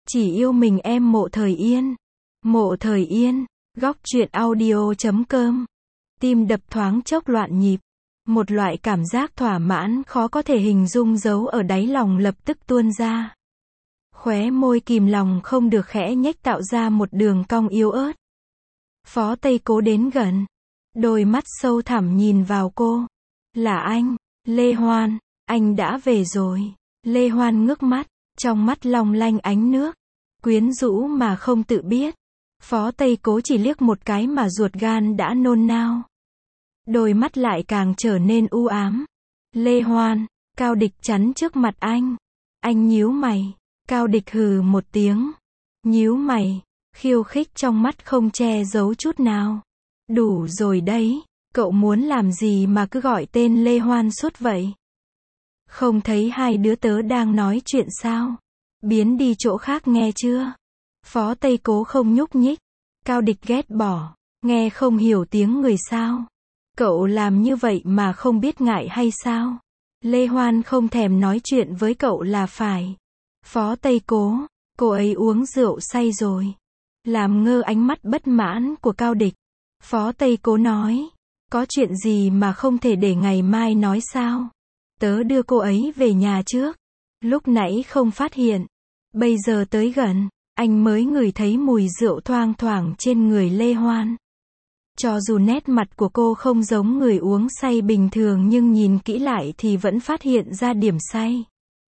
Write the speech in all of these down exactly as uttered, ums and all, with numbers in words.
Chỉ yêu mình em Mộ Thời Yên. Mộ Thời Yên, góc truyện audio chấm com. Tim đập thoáng chốc loạn nhịp. Một loại cảm giác thỏa mãn khó có thể hình dung giấu ở đáy lòng lập tức tuôn ra. Khóe môi kìm lòng không được khẽ nhếch tạo ra một đường cong yếu ớt. Phó Tây Cố đến gần. Đôi mắt sâu thẳm nhìn vào cô. Là anh, Lê Hoan, anh đã về rồi. Lê Hoan ngước mắt, trong mắt long lanh ánh nước. Quyến rũ mà không tự biết. Phó Tây Cố chỉ liếc một cái mà ruột gan đã nôn nao. Đôi mắt lại càng trở nên u ám. Lê Hoan, Cao Địch chắn trước mặt anh. Anh nhíu mày. Cao Địch hừ một tiếng. Nhíu mày, khiêu khích trong mắt không che giấu chút nào. Đủ rồi đấy, cậu muốn làm gì mà cứ gọi tên Lê Hoan suốt vậy? Không thấy hai đứa tớ đang nói chuyện sao? Biến đi chỗ khác nghe chưa? Phó Tây Cố không nhúc nhích. Cao Địch ghét bỏ. Nghe không hiểu tiếng người sao? Cậu làm như vậy mà không biết ngại hay sao? Lê Hoan không thèm nói chuyện với cậu là phải. Phó Tây Cố, cô ấy uống rượu say rồi. Làm ngơ ánh mắt bất mãn của Cao Địch. Phó Tây Cố nói, có chuyện gì mà không thể để ngày mai nói sao? Tớ đưa cô ấy về nhà trước. Lúc nãy không phát hiện. Bây giờ tới gần, anh mới ngửi thấy mùi rượu thoang thoảng trên người Lê Hoan. Cho dù nét mặt của cô không giống người uống say bình thường nhưng nhìn kỹ lại thì vẫn phát hiện ra điểm say.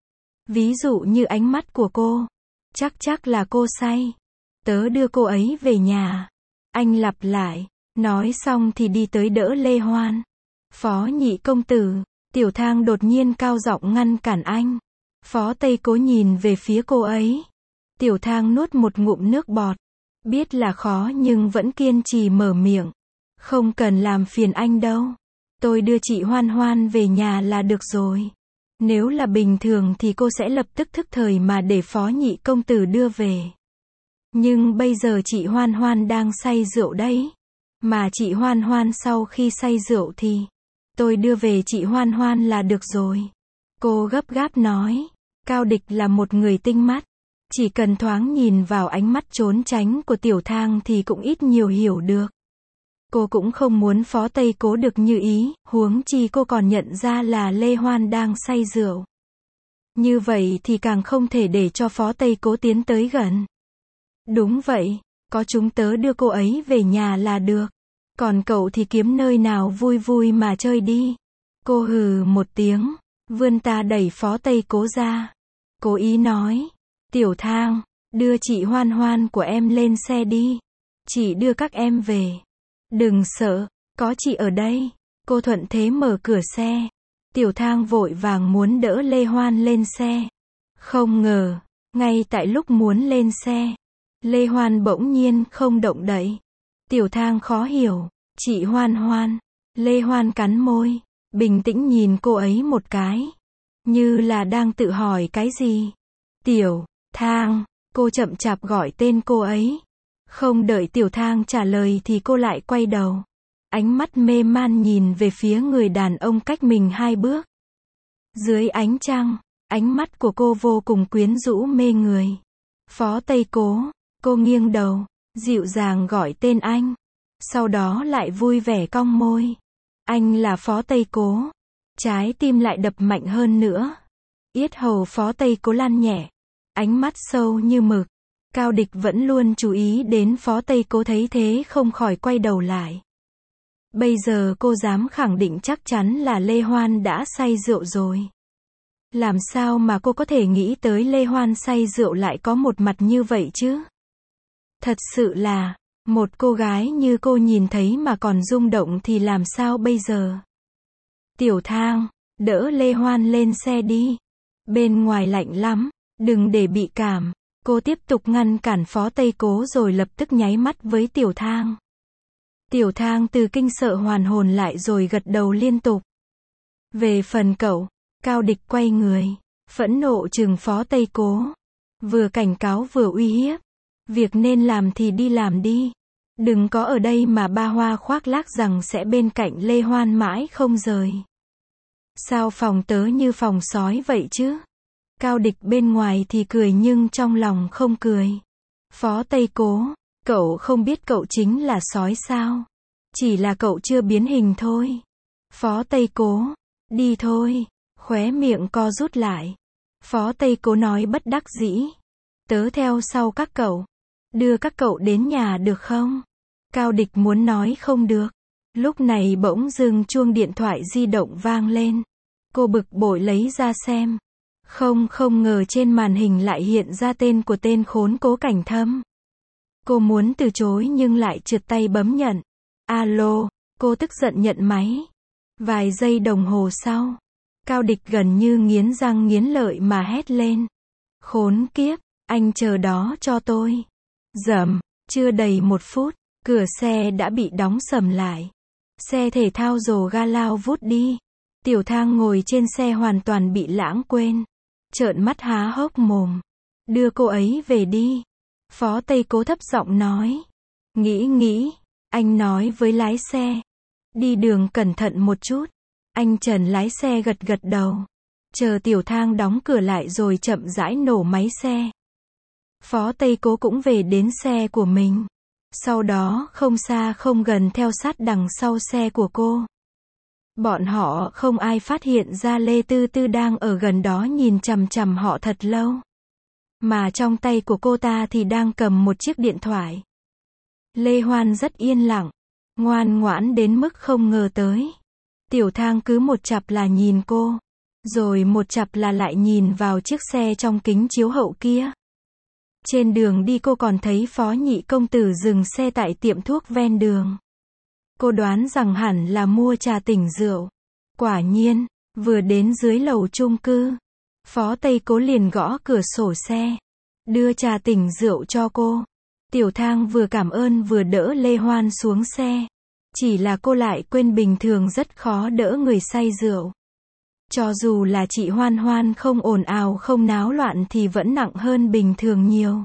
Ví dụ như ánh mắt của cô. Chắc chắc là cô say. Tớ đưa cô ấy về nhà. Anh lặp lại. Nói xong thì đi tới đỡ Lê Hoan. Phó Nhị công tử. Tiểu Thang đột nhiên cao giọng ngăn cản anh. Phó Tây Cố nhìn về phía cô ấy. Tiểu Thang nuốt một ngụm nước bọt. Biết là khó nhưng vẫn kiên trì mở miệng. Không cần làm phiền anh đâu. Tôi đưa chị Hoan Hoan về nhà là được rồi. Nếu là bình thường thì cô sẽ lập tức thức thời mà để Phó Nhị công tử đưa về. Nhưng bây giờ chị Hoan Hoan đang say rượu đấy. Mà chị Hoan Hoan sau khi say rượu thì tôi đưa về chị Hoan Hoan là được rồi. Cô gấp gáp nói. Cao Địch là một người tinh mắt. Chỉ cần thoáng nhìn vào ánh mắt trốn tránh của Tiểu Thang thì cũng ít nhiều hiểu được. Cô cũng không muốn Phó Tây Cố được như ý, huống chi cô còn nhận ra là Lê Hoan đang say rượu. Như vậy thì càng không thể để cho Phó Tây Cố tiến tới gần. Đúng vậy, có chúng tớ đưa cô ấy về nhà là được. Còn cậu thì kiếm nơi nào vui vui mà chơi đi. Cô hừ một tiếng, vươn ta đẩy Phó Tây Cố ra. Cố ý nói, Tiểu Thang, đưa chị Hoan Hoan của em lên xe đi. Chị đưa các em về. Đừng sợ, có chị ở đây. Cô thuận thế mở cửa xe. Tiểu Thang vội vàng muốn đỡ Lê Hoan lên xe. Không ngờ, ngay tại lúc muốn lên xe, Lê Hoan bỗng nhiên không động đậy. Tiểu Thang khó hiểu, chị Hoan Hoan. Lê Hoan cắn môi, bình tĩnh nhìn cô ấy một cái. Như là đang tự hỏi cái gì. Tiểu Thang, cô chậm chạp gọi tên cô ấy. Không đợi Tiểu Thang trả lời thì cô lại quay đầu. Ánh mắt mê man nhìn về phía người đàn ông cách mình hai bước. Dưới ánh trăng, ánh mắt của cô vô cùng quyến rũ mê người. Phó Tây Cố, cô nghiêng đầu, dịu dàng gọi tên anh. Sau đó lại vui vẻ cong môi. Anh là Phó Tây Cố. Trái tim lại đập mạnh hơn nữa. Yết hầu Phó Tây Cố lăn nhẹ. Ánh mắt sâu như mực. Cao Địch vẫn luôn chú ý đến Phó Tây Cố thấy thế không khỏi quay đầu lại. Bây giờ cô dám khẳng định chắc chắn là Lê Hoan đã say rượu rồi. Làm sao mà cô có thể nghĩ tới Lê Hoan say rượu lại có một mặt như vậy chứ? Thật sự là, một cô gái như cô nhìn thấy mà còn rung động thì làm sao bây giờ? Tiểu Thang, đỡ Lê Hoan lên xe đi. Bên ngoài lạnh lắm, đừng để bị cảm. Cô tiếp tục ngăn cản Phó Tây Cố rồi lập tức nháy mắt với Tiểu Thang. Tiểu Thang từ kinh sợ hoàn hồn lại rồi gật đầu liên tục. Về phần cậu, Cao Địch quay người, phẫn nộ trừng Phó Tây Cố. Vừa cảnh cáo vừa uy hiếp. Việc nên làm thì đi làm đi. Đừng có ở đây mà ba hoa khoác lác rằng sẽ bên cạnh Lê Hoan mãi không rời. Sao phòng tớ như phòng sói vậy chứ? Cao Địch bên ngoài thì cười nhưng trong lòng không cười. Phó Tây Cố, cậu không biết cậu chính là sói sao? Chỉ là cậu chưa biến hình thôi. Phó Tây Cố, đi thôi, khóe miệng co rút lại. Phó Tây Cố nói bất đắc dĩ. Tớ theo sau các cậu. Đưa các cậu đến nhà được không? Cao Địch muốn nói không được. Lúc này bỗng dưng chuông điện thoại di động vang lên. Cô bực bội lấy ra xem. Không không ngờ trên màn hình lại hiện ra tên của tên khốn Cố Cảnh Thâm. Cô muốn từ chối nhưng lại trượt tay bấm nhận. Alo, cô tức giận nhận máy. Vài giây đồng hồ sau, Cao Địch gần như nghiến răng nghiến lợi mà hét lên. Khốn kiếp, anh chờ đó cho tôi. Rầm, chưa đầy một phút, cửa xe đã bị đóng sầm lại. Xe thể thao rồ ga lao vút đi. Tiểu Thang ngồi trên xe hoàn toàn bị lãng quên. Trợn mắt há hốc mồm. Đưa cô ấy về đi. Phó Tây Cố thấp giọng nói. Nghĩ nghĩ, anh nói với lái xe. Đi đường cẩn thận một chút. Anh Trần lái xe gật gật đầu. Chờ Tiểu Thang đóng cửa lại rồi chậm rãi nổ máy xe. Phó Tây Cố cũng về đến xe của mình. Sau đó không xa không gần theo sát đằng sau xe của cô. Bọn họ không ai phát hiện ra Lê Tư Tư đang ở gần đó nhìn chằm chằm họ thật lâu. Mà trong tay của cô ta thì đang cầm một chiếc điện thoại. Lê Hoan rất yên lặng, ngoan ngoãn đến mức không ngờ tới. Tiểu Thang cứ một chặp là nhìn cô, rồi một chặp là lại nhìn vào chiếc xe trong kính chiếu hậu kia. Trên đường đi cô còn thấy Phó Nhị công tử dừng xe tại tiệm thuốc ven đường. Cô đoán rằng hẳn là mua trà tỉnh rượu. Quả nhiên, vừa đến dưới lầu chung cư, Phó Tây Cố liền gõ cửa sổ xe, đưa trà tỉnh rượu cho cô. Tiểu Thang vừa cảm ơn vừa đỡ Lê Hoan xuống xe. Chỉ là cô lại quên bình thường rất khó đỡ người say rượu. Cho dù là chị Hoan Hoan không ồn ào không náo loạn thì vẫn nặng hơn bình thường nhiều.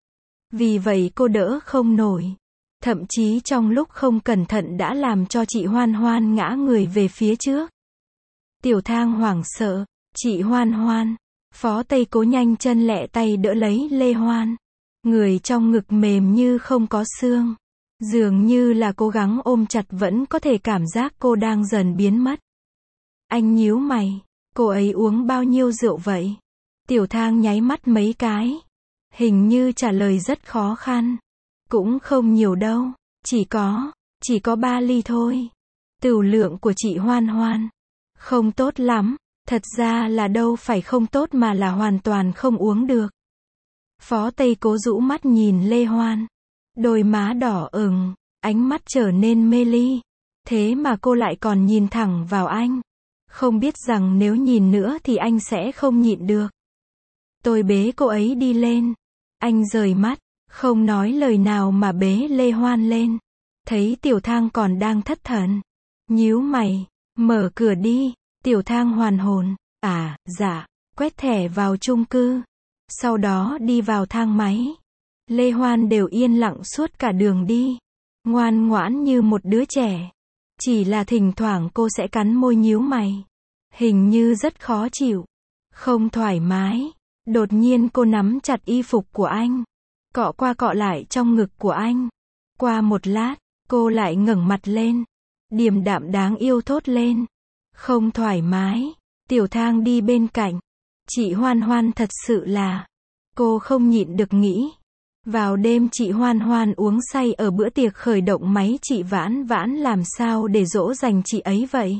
Vì vậy cô đỡ không nổi. Thậm chí trong lúc không cẩn thận đã làm cho chị Hoan Hoan ngã người về phía trước. Tiểu Thang hoảng sợ. Chị Hoan Hoan. Phó Tây Cố nhanh chân lẹ tay đỡ lấy Lê Hoan. Người trong ngực mềm như không có xương. Dường như là cố gắng ôm chặt vẫn có thể cảm giác cô đang dần biến mất. Anh nhíu mày. Cô ấy uống bao nhiêu rượu vậy? Tiểu Thang nháy mắt mấy cái. Hình như trả lời rất khó khăn. Cũng không nhiều đâu. Chỉ có, chỉ có ba ly thôi. Tửu lượng của chị Hoan Hoan không tốt lắm. Thật ra là đâu phải không tốt mà là hoàn toàn không uống được. Phó Tây Cố rũ mắt nhìn Lê Hoan. Đôi má đỏ ửng, ánh mắt trở nên mê ly. Thế mà cô lại còn nhìn thẳng vào anh. Không biết rằng nếu nhìn nữa thì anh sẽ không nhịn được. Tôi bế cô ấy đi lên. Anh rời mắt, không nói lời nào mà bế Lê Hoan lên. Thấy Tiểu Thang còn đang thất thần. Nhíu mày, mở cửa đi. Tiểu Thang hoàn hồn. À, dạ, quét thẻ vào chung cư. Sau đó đi vào thang máy. Lê Hoan đều yên lặng suốt cả đường đi. Ngoan ngoãn như một đứa trẻ. Chỉ là thỉnh thoảng cô sẽ cắn môi nhíu mày. Hình như rất khó chịu. Không thoải mái. Đột nhiên cô nắm chặt y phục của anh. Cọ qua cọ lại trong ngực của anh. Qua một lát, cô lại ngẩng mặt lên. Điềm đạm đáng yêu thốt lên. Không thoải mái. Tiểu Thang đi bên cạnh. Chị Hoan Hoan thật sự là. Cô không nhịn được nghĩ. Vào đêm chị Hoan Hoan uống say ở bữa tiệc khởi động máy chị Vãn Vãn làm sao để dỗ dành chị ấy vậy?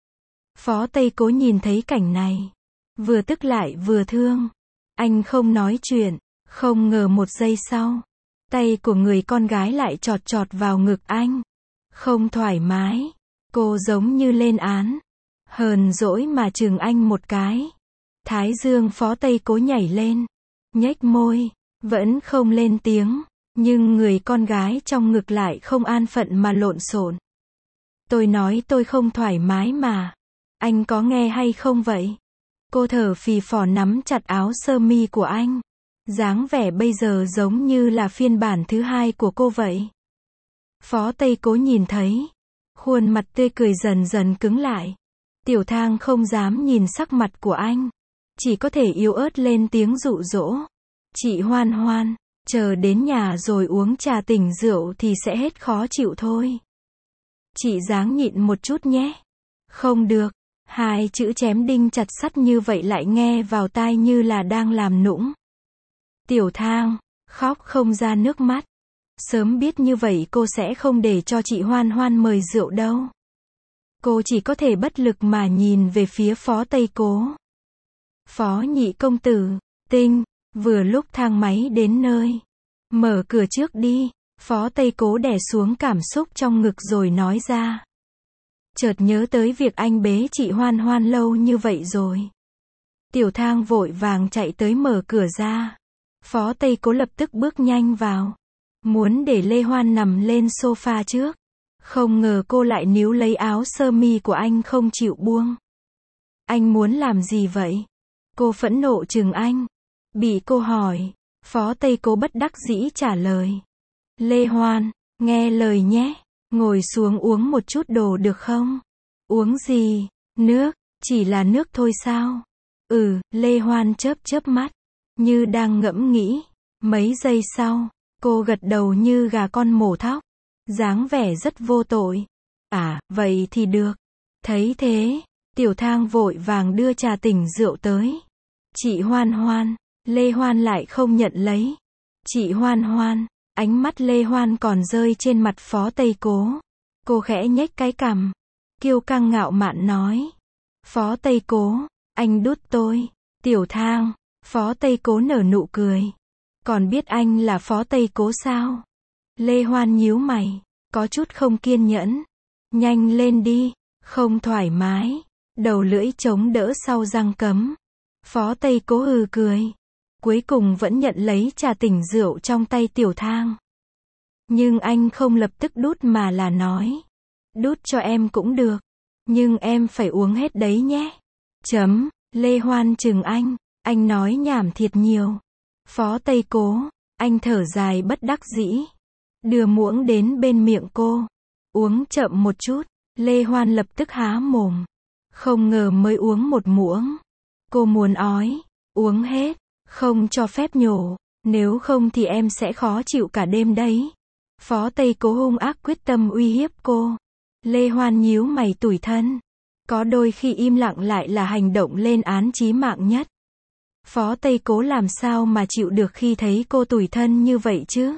Phó Tây Cố nhìn thấy cảnh này. Vừa tức lại vừa thương. Anh không nói chuyện. Không ngờ một giây sau. Tay của người con gái lại chọt chọt vào ngực anh. Không thoải mái. Cô giống như lên án. Hờn dỗi mà chừng anh một cái. Thái dương Phó Tây Cố nhảy lên. Nhếch môi. Vẫn không lên tiếng. Nhưng người con gái trong ngực lại không an phận mà lộn xộn. Tôi nói tôi không thoải mái mà. Anh có nghe hay không vậy? Cô thở phì phò nắm chặt áo sơ mi của anh. Dáng vẻ bây giờ giống như là phiên bản thứ hai của cô vậy. Phó Tây Cố nhìn thấy. Khuôn mặt tươi cười dần dần cứng lại. Tiểu Thang không dám nhìn sắc mặt của anh. chỉ có thể yếu ớt lên tiếng dụ dỗ. Chị Hoan Hoan, chờ đến nhà rồi uống trà tỉnh rượu thì sẽ hết khó chịu thôi. Chị ráng nhịn một chút nhé. Không được. Hai chữ chém đinh chặt sắt như vậy lại nghe vào tai như là đang làm nũng. Tiểu Thang, khóc không ra nước mắt. Sớm biết như vậy cô sẽ không để cho chị Hoan Hoan mời rượu đâu. Cô chỉ có thể bất lực mà nhìn về phía Phó Tây Cố. Phó nhị công tử, Tinh, vừa lúc thang máy đến nơi. Mở cửa trước đi. Phó Tây Cố đè xuống cảm xúc trong ngực rồi nói ra. Chợt nhớ tới việc anh bế chị Hoan Hoan lâu như vậy rồi. Tiểu Thang vội vàng chạy tới mở cửa ra. Phó Tây Cố lập tức bước nhanh vào. Muốn để Lê Hoan nằm lên sofa trước. Không ngờ cô lại níu lấy áo sơ mi của anh không chịu buông. Anh muốn làm gì vậy? Cô phẫn nộ trừng anh. Bị cô hỏi, Phó Tây Cố bất đắc dĩ trả lời. Lê Hoan, nghe lời nhé. Ngồi xuống uống một chút đồ được không? Uống gì? Nước, chỉ là nước thôi sao? Ừ, Lê Hoan chớp chớp mắt, như đang ngẫm nghĩ. Mấy giây sau, cô gật đầu như gà con mổ thóc, dáng vẻ rất vô tội. À, vậy thì được. Thấy thế, Tiểu Thang vội vàng đưa trà tỉnh rượu tới. Chị Hoan Hoan, Lê Hoan lại không nhận lấy. Chị Hoan Hoan, ánh mắt Lê Hoan còn rơi trên mặt Phó Tây Cố. Cô khẽ nhếch cái cằm, kiêu căng ngạo mạn nói. Phó Tây Cố, anh đút tôi. Tiểu Thang, Phó Tây Cố nở nụ cười. Còn biết anh là Phó Tây Cố sao? Lê Hoan nhíu mày, có chút không kiên nhẫn. Nhanh lên đi, không thoải mái. Đầu lưỡi chống đỡ sau răng cấm. Phó Tây Cố hừ cười. Cuối cùng vẫn nhận lấy trà tỉnh rượu trong tay Tiểu Thang. Nhưng anh không lập tức đút mà là nói. Đút cho em cũng được. Nhưng em phải uống hết đấy nhé. Chấm, Lê Hoan chừng anh. Anh nói nhảm thiệt nhiều. Phó Tây Cố, anh thở dài bất đắc dĩ. Đưa muỗng đến bên miệng cô. Uống chậm một chút. Lê Hoan lập tức há mồm. Không ngờ mới uống một muỗng. Cô muốn ói. Uống hết. Không cho phép nhổ. Nếu không thì em sẽ khó chịu cả đêm đấy. Phó Tây Cố hung ác quyết tâm uy hiếp cô. Lê Hoan nhíu mày tủi thân. Có đôi khi im lặng lại là hành động lên án chí mạng nhất. Phó Tây Cố làm sao mà chịu được khi thấy cô tủi thân như vậy chứ?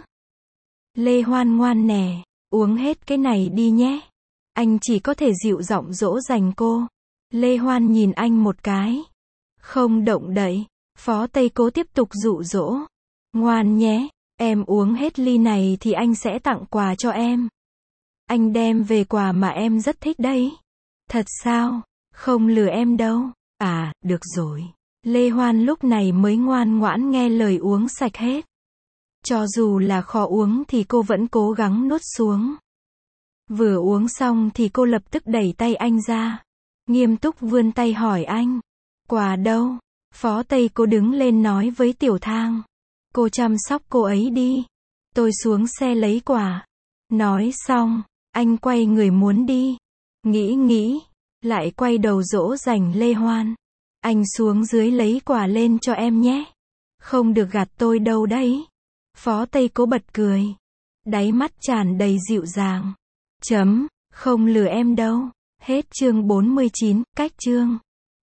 Lê Hoan ngoan nè, uống hết cái này đi nhé. Anh chỉ có thể dịu giọng dỗ dành cô. Lê Hoan nhìn anh một cái. Không động đậy. Phó Tây Cố tiếp tục dụ dỗ. Ngoan nhé, em uống hết ly này thì anh sẽ tặng quà cho em. Anh đem về quà mà em rất thích đấy. Thật sao? Không lừa em đâu. À, được rồi. Lê Hoan lúc này mới ngoan ngoãn nghe lời uống sạch hết. Cho dù là khó uống thì cô vẫn cố gắng nuốt xuống. Vừa uống xong thì cô lập tức đẩy tay anh ra. Nghiêm túc vươn tay hỏi anh. Quà đâu? Phó Tây Cố đứng lên nói với Tiểu Thang. Cô chăm sóc cô ấy đi. Tôi xuống xe lấy quà. Nói xong, anh quay người muốn đi. Nghĩ nghĩ, lại quay đầu dỗ dành Lê Hoan. Anh xuống dưới lấy quà lên cho em nhé. Không được gạt tôi đâu đấy. Phó Tây Cố bật cười. Đáy mắt tràn đầy dịu dàng. Chấm, không lừa em đâu. Hết chương bốn mươi chín, cách chương.